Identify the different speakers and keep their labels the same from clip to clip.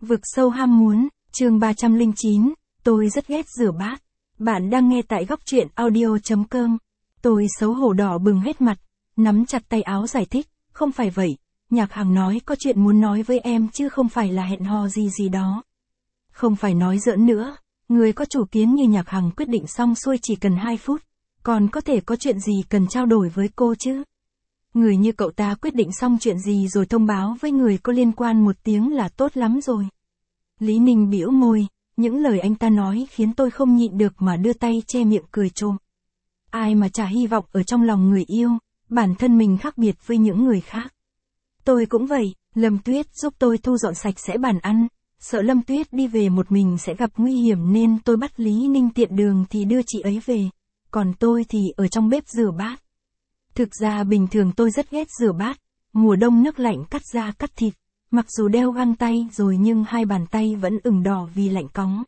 Speaker 1: Vực sâu ham muốn, chương 309, tôi rất ghét rửa bát. Bạn đang nghe tại góc truyện audio.com. Tôi xấu hổ đỏ bừng hết mặt, nắm chặt tay áo giải thích, không phải vậy, Nhạc Hằng nói có chuyện muốn nói với em chứ không phải là hẹn hò gì đó. Không phải nói giỡn nữa, người có chủ kiến như Nhạc Hằng quyết định xong xuôi chỉ cần 2 phút, còn có thể có chuyện gì cần trao đổi với cô chứ? Người như cậu ta quyết định xong chuyện gì rồi thông báo với người có liên quan một tiếng là tốt lắm rồi. Lý Ninh bĩu môi, những lời anh ta nói khiến tôi không nhịn được mà đưa tay che miệng cười trộm. Ai mà chả hy vọng ở trong lòng người yêu, bản thân mình khác biệt với những người khác. Tôi cũng vậy, Lâm Tuyết giúp tôi thu dọn sạch sẽ bàn ăn, sợ Lâm Tuyết đi về một mình sẽ gặp nguy hiểm nên tôi bắt Lý Ninh tiện đường thì đưa chị ấy về, còn tôi thì ở trong bếp rửa bát. Thực ra bình thường tôi rất ghét rửa bát, mùa đông nước lạnh cắt da cắt thịt, mặc dù đeo găng tay rồi nhưng hai bàn tay vẫn ửng đỏ vì lạnh cóng.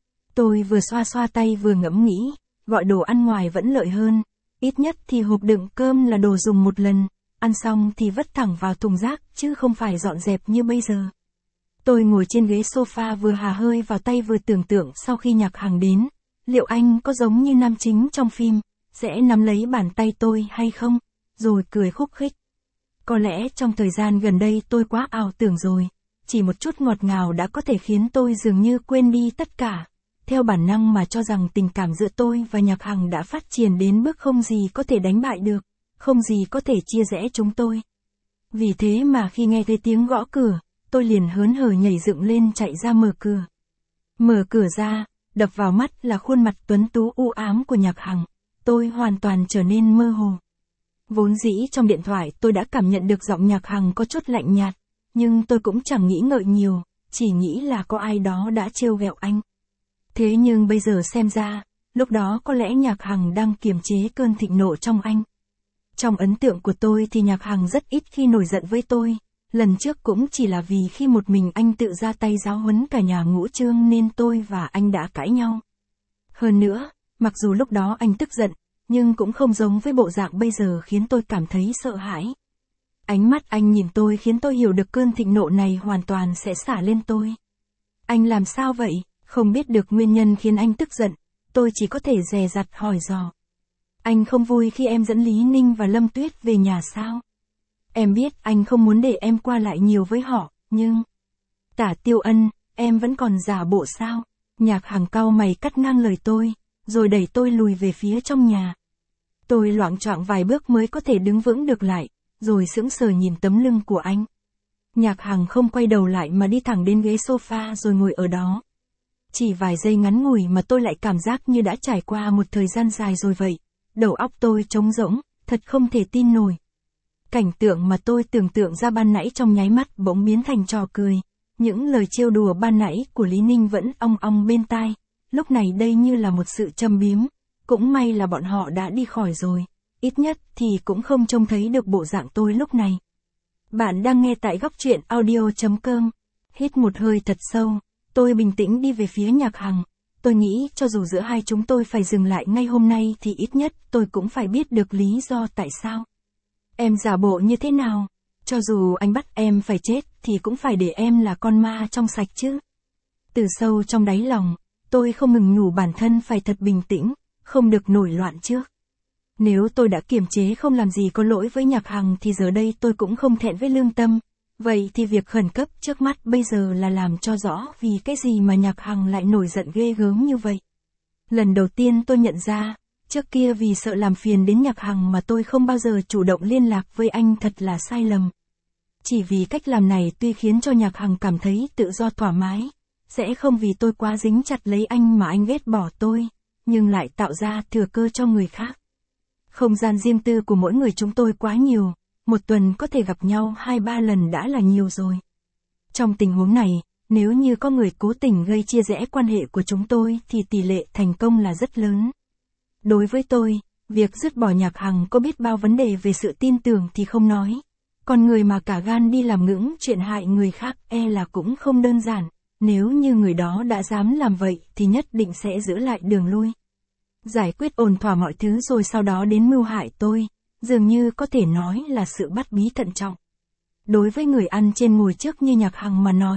Speaker 1: Tôi vừa xoa xoa tay vừa ngẫm nghĩ, gọi đồ ăn ngoài vẫn lợi hơn, ít nhất thì hộp đựng cơm là đồ dùng một lần, ăn xong thì vứt thẳng vào thùng rác chứ không phải dọn dẹp như bây giờ. Tôi ngồi trên ghế sofa vừa hà hơi vào tay vừa tưởng tượng sau khi Nhạc Hằng đến, liệu anh có giống như nam chính trong phim, sẽ nắm lấy bàn tay tôi hay không, rồi cười khúc khích. Có lẽ trong thời gian gần đây tôi quá ảo tưởng rồi, chỉ một chút ngọt ngào đã có thể khiến tôi dường như quên đi tất cả, theo bản năng mà cho rằng tình cảm giữa tôi và Nhạc Hằng đã phát triển đến bước không gì có thể đánh bại được, không gì có thể chia rẽ chúng tôi. Vì thế mà khi nghe thấy tiếng gõ cửa, tôi liền hớn hở nhảy dựng lên chạy ra mở cửa. Mở cửa ra, đập vào mắt là khuôn mặt tuấn tú u ám của Nhạc Hằng, tôi hoàn toàn trở nên mơ hồ. Vốn dĩ trong điện thoại tôi đã cảm nhận được giọng Nhạc Hằng có chút lạnh nhạt, nhưng tôi cũng chẳng nghĩ ngợi nhiều, chỉ nghĩ là có ai đó đã trêu ghẹo anh. Thế nhưng bây giờ xem ra, lúc đó có lẽ Nhạc Hằng đang kiềm chế cơn thịnh nộ trong anh. Trong ấn tượng của tôi thì Nhạc Hằng rất ít khi nổi giận với tôi, lần trước cũng chỉ là vì khi một mình anh tự ra tay giáo huấn cả nhà Ngũ Trương nên tôi và anh đã cãi nhau. Hơn nữa, mặc dù lúc đó anh tức giận, nhưng cũng không giống với bộ dạng bây giờ khiến tôi cảm thấy sợ hãi. Ánh mắt anh nhìn tôi khiến tôi hiểu được cơn thịnh nộ này hoàn toàn sẽ xả lên tôi. Anh làm sao vậy? Không biết được nguyên nhân khiến anh tức giận, tôi chỉ có thể dè dặt hỏi dò. Anh không vui khi em dẫn Lý Ninh và Lâm Tuyết về nhà sao? Em biết anh không muốn để em qua lại nhiều với họ, nhưng... Tả Tiêu Ân, em vẫn còn giả bộ sao? Nhạc Hằng cau mày cắt ngang lời tôi, rồi đẩy tôi lùi về phía trong nhà. Tôi loạng choạng vài bước mới có thể đứng vững được lại, rồi sững sờ nhìn tấm lưng của anh. Nhạc Hằng không quay đầu lại mà đi thẳng đến ghế sofa rồi ngồi ở đó. Chỉ vài giây ngắn ngủi mà tôi lại cảm giác như đã trải qua một thời gian dài rồi vậy. Đầu óc tôi trống rỗng, thật không thể tin nổi. Cảnh tượng mà tôi tưởng tượng ra ban nãy trong nháy mắt bỗng biến thành trò cười. Những lời trêu đùa ban nãy của Lý Ninh vẫn ong ong bên tai. Lúc này đây như là một sự châm biếm. Cũng may là bọn họ đã đi khỏi rồi. Ít nhất thì cũng không trông thấy được bộ dạng tôi lúc này. Bạn đang nghe tại góc truyện audio.com. Hít một hơi thật sâu, tôi bình tĩnh đi về phía Nhạc Hằng. Tôi nghĩ cho dù giữa hai chúng tôi phải dừng lại ngay hôm nay thì ít nhất tôi cũng phải biết được lý do tại sao. Em giả bộ như thế nào? Cho dù anh bắt em phải chết thì cũng phải để em là con ma trong sạch chứ. Từ sâu trong đáy lòng, tôi không ngừng nhủ bản thân phải thật bình tĩnh, không được nổi loạn trước. Nếu tôi đã kiềm chế không làm gì có lỗi với Nhạc Hằng thì giờ đây tôi cũng không thẹn với lương tâm. Vậy thì việc khẩn cấp trước mắt bây giờ là làm cho rõ vì cái gì mà Nhạc Hằng lại nổi giận ghê gớm như vậy. Lần đầu tiên tôi nhận ra, trước kia vì sợ làm phiền đến Nhạc Hằng mà tôi không bao giờ chủ động liên lạc với anh thật là sai lầm. Chỉ vì cách làm này tuy khiến cho Nhạc Hằng cảm thấy tự do thoải mái, sẽ không vì tôi quá dính chặt lấy anh mà anh ghét bỏ tôi, nhưng lại tạo ra thừa cơ cho người khác. Không gian riêng tư của mỗi người chúng tôi quá nhiều. Một tuần có thể gặp nhau 2-3 lần đã là nhiều rồi. Trong tình huống này, nếu như có người cố tình gây chia rẽ quan hệ của chúng tôi thì tỷ lệ thành công là rất lớn. Đối với tôi, việc dứt bỏ Nhạc Hằng có biết bao vấn đề về sự tin tưởng thì không nói. Còn người mà cả gan đi làm những chuyện hại người khác là cũng không đơn giản. Nếu như người đó đã dám làm vậy thì nhất định sẽ giữ lại đường lui. Giải quyết ổn thỏa mọi thứ rồi sau đó đến mưu hại tôi. Dường như có thể nói là sự bắt bí thận trọng. Đối với người ăn trên ngồi trước như Nhạc Hằng mà nói,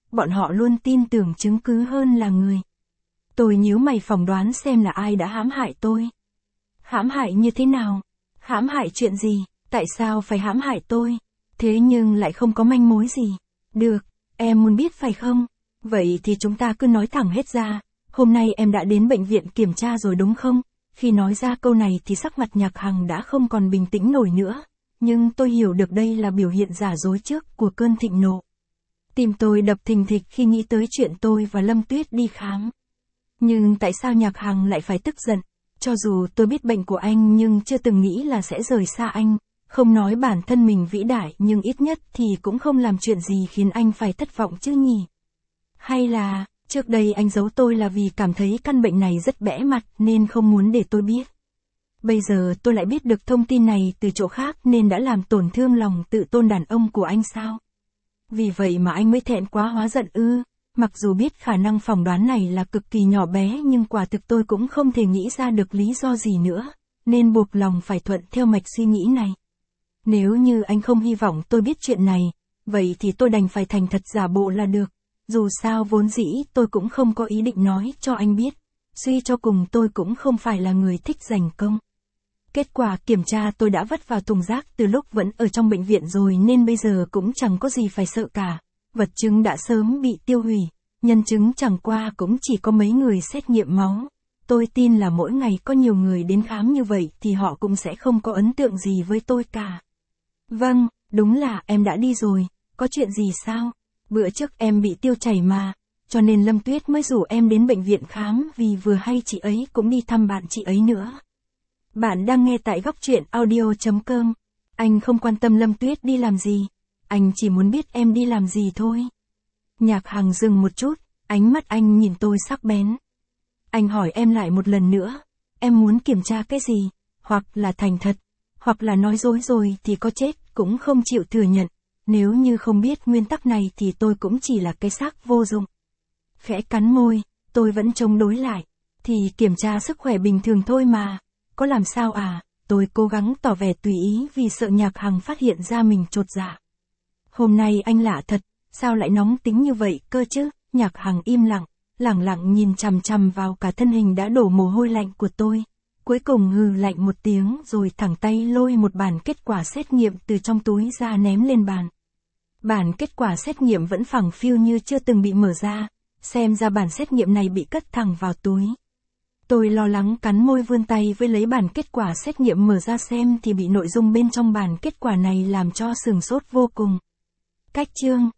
Speaker 1: bọn họ luôn tin tưởng chứng cứ hơn là người. Tôi nhíu mày phỏng đoán xem là ai đã hãm hại tôi. Hãm hại như thế nào? Hãm hại chuyện gì? Tại sao phải hãm hại tôi? Thế nhưng lại không có manh mối gì. Được, em muốn biết phải không? Vậy thì chúng ta cứ nói thẳng hết ra. Hôm nay em đã đến bệnh viện kiểm tra rồi đúng không? Khi nói ra câu này thì sắc mặt Nhạc Hằng đã không còn bình tĩnh nổi nữa. Nhưng tôi hiểu được đây là biểu hiện giả dối trước của cơn thịnh nộ. Tim tôi đập thình thịch khi nghĩ tới chuyện tôi và Lâm Tuyết đi khám. Nhưng tại sao Nhạc Hằng lại phải tức giận? Cho dù tôi biết bệnh của anh nhưng chưa từng nghĩ là sẽ rời xa anh. Không nói bản thân mình vĩ đại nhưng ít nhất thì cũng không làm chuyện gì khiến anh phải thất vọng chứ nhỉ? Hay là, trước đây anh giấu tôi là vì cảm thấy căn bệnh này rất bẽ mặt nên không muốn để tôi biết. Bây giờ tôi lại biết được thông tin này từ chỗ khác nên đã làm tổn thương lòng tự tôn đàn ông của anh sao? Vì vậy mà anh mới thẹn quá hóa giận ư? Mặc dù biết khả năng phỏng đoán này là cực kỳ nhỏ bé nhưng quả thực tôi cũng không thể nghĩ ra được lý do gì nữa, nên buộc lòng phải thuận theo mạch suy nghĩ này. Nếu như anh không hy vọng tôi biết chuyện này, vậy thì tôi đành phải thành thật giả bộ là được. Dù sao vốn dĩ tôi cũng không có ý định nói cho anh biết. Suy cho cùng tôi cũng không phải là người thích giành công. Kết quả kiểm tra tôi đã vứt vào thùng rác từ lúc vẫn ở trong bệnh viện rồi nên bây giờ cũng chẳng có gì phải sợ cả. Vật chứng đã sớm bị tiêu hủy, nhân chứng chẳng qua cũng chỉ có mấy người xét nghiệm máu. Tôi tin là mỗi ngày có nhiều người đến khám như vậy thì họ cũng sẽ không có ấn tượng gì với tôi cả. Vâng, đúng là em đã đi rồi, có chuyện gì sao? Bữa trước em bị tiêu chảy mà, cho nên Lâm Tuyết mới rủ em đến bệnh viện khám vì vừa hay chị ấy cũng đi thăm bạn chị ấy nữa. Bạn đang nghe tại Góc Truyện Audio.com. Anh không quan tâm Lâm Tuyết đi làm gì, anh chỉ muốn biết em đi làm gì thôi. Nhạc Hằng dừng một chút, ánh mắt anh nhìn tôi sắc bén. Anh hỏi em lại một lần nữa, em muốn kiểm tra cái gì? Hoặc là thành thật, hoặc là nói dối rồi thì có chết cũng không chịu thừa nhận. Nếu như không biết nguyên tắc này thì tôi cũng chỉ là cái xác vô dụng. Khẽ cắn môi, tôi vẫn chống đối lại. Thì kiểm tra sức khỏe bình thường thôi mà. Có làm sao à? Tôi cố gắng tỏ vẻ tùy ý vì sợ Nhạc Hằng phát hiện ra mình chột dạ. Hôm nay anh lạ thật, sao lại nóng tính như vậy cơ chứ? Nhạc Hằng im lặng, lẳng lặng nhìn chằm chằm vào cả thân hình đã đổ mồ hôi lạnh của tôi. Cuối cùng hừ lạnh một tiếng rồi thẳng tay lôi một bản kết quả xét nghiệm từ trong túi ra ném lên bàn. Bản kết quả xét nghiệm vẫn phẳng phiu như chưa từng bị mở ra, xem ra bản xét nghiệm này bị cất thẳng vào túi. Tôi lo lắng cắn môi vươn tay với lấy bản kết quả xét nghiệm mở ra xem thì bị nội dung bên trong bản kết quả này làm cho sửng sốt vô cùng. Cách chương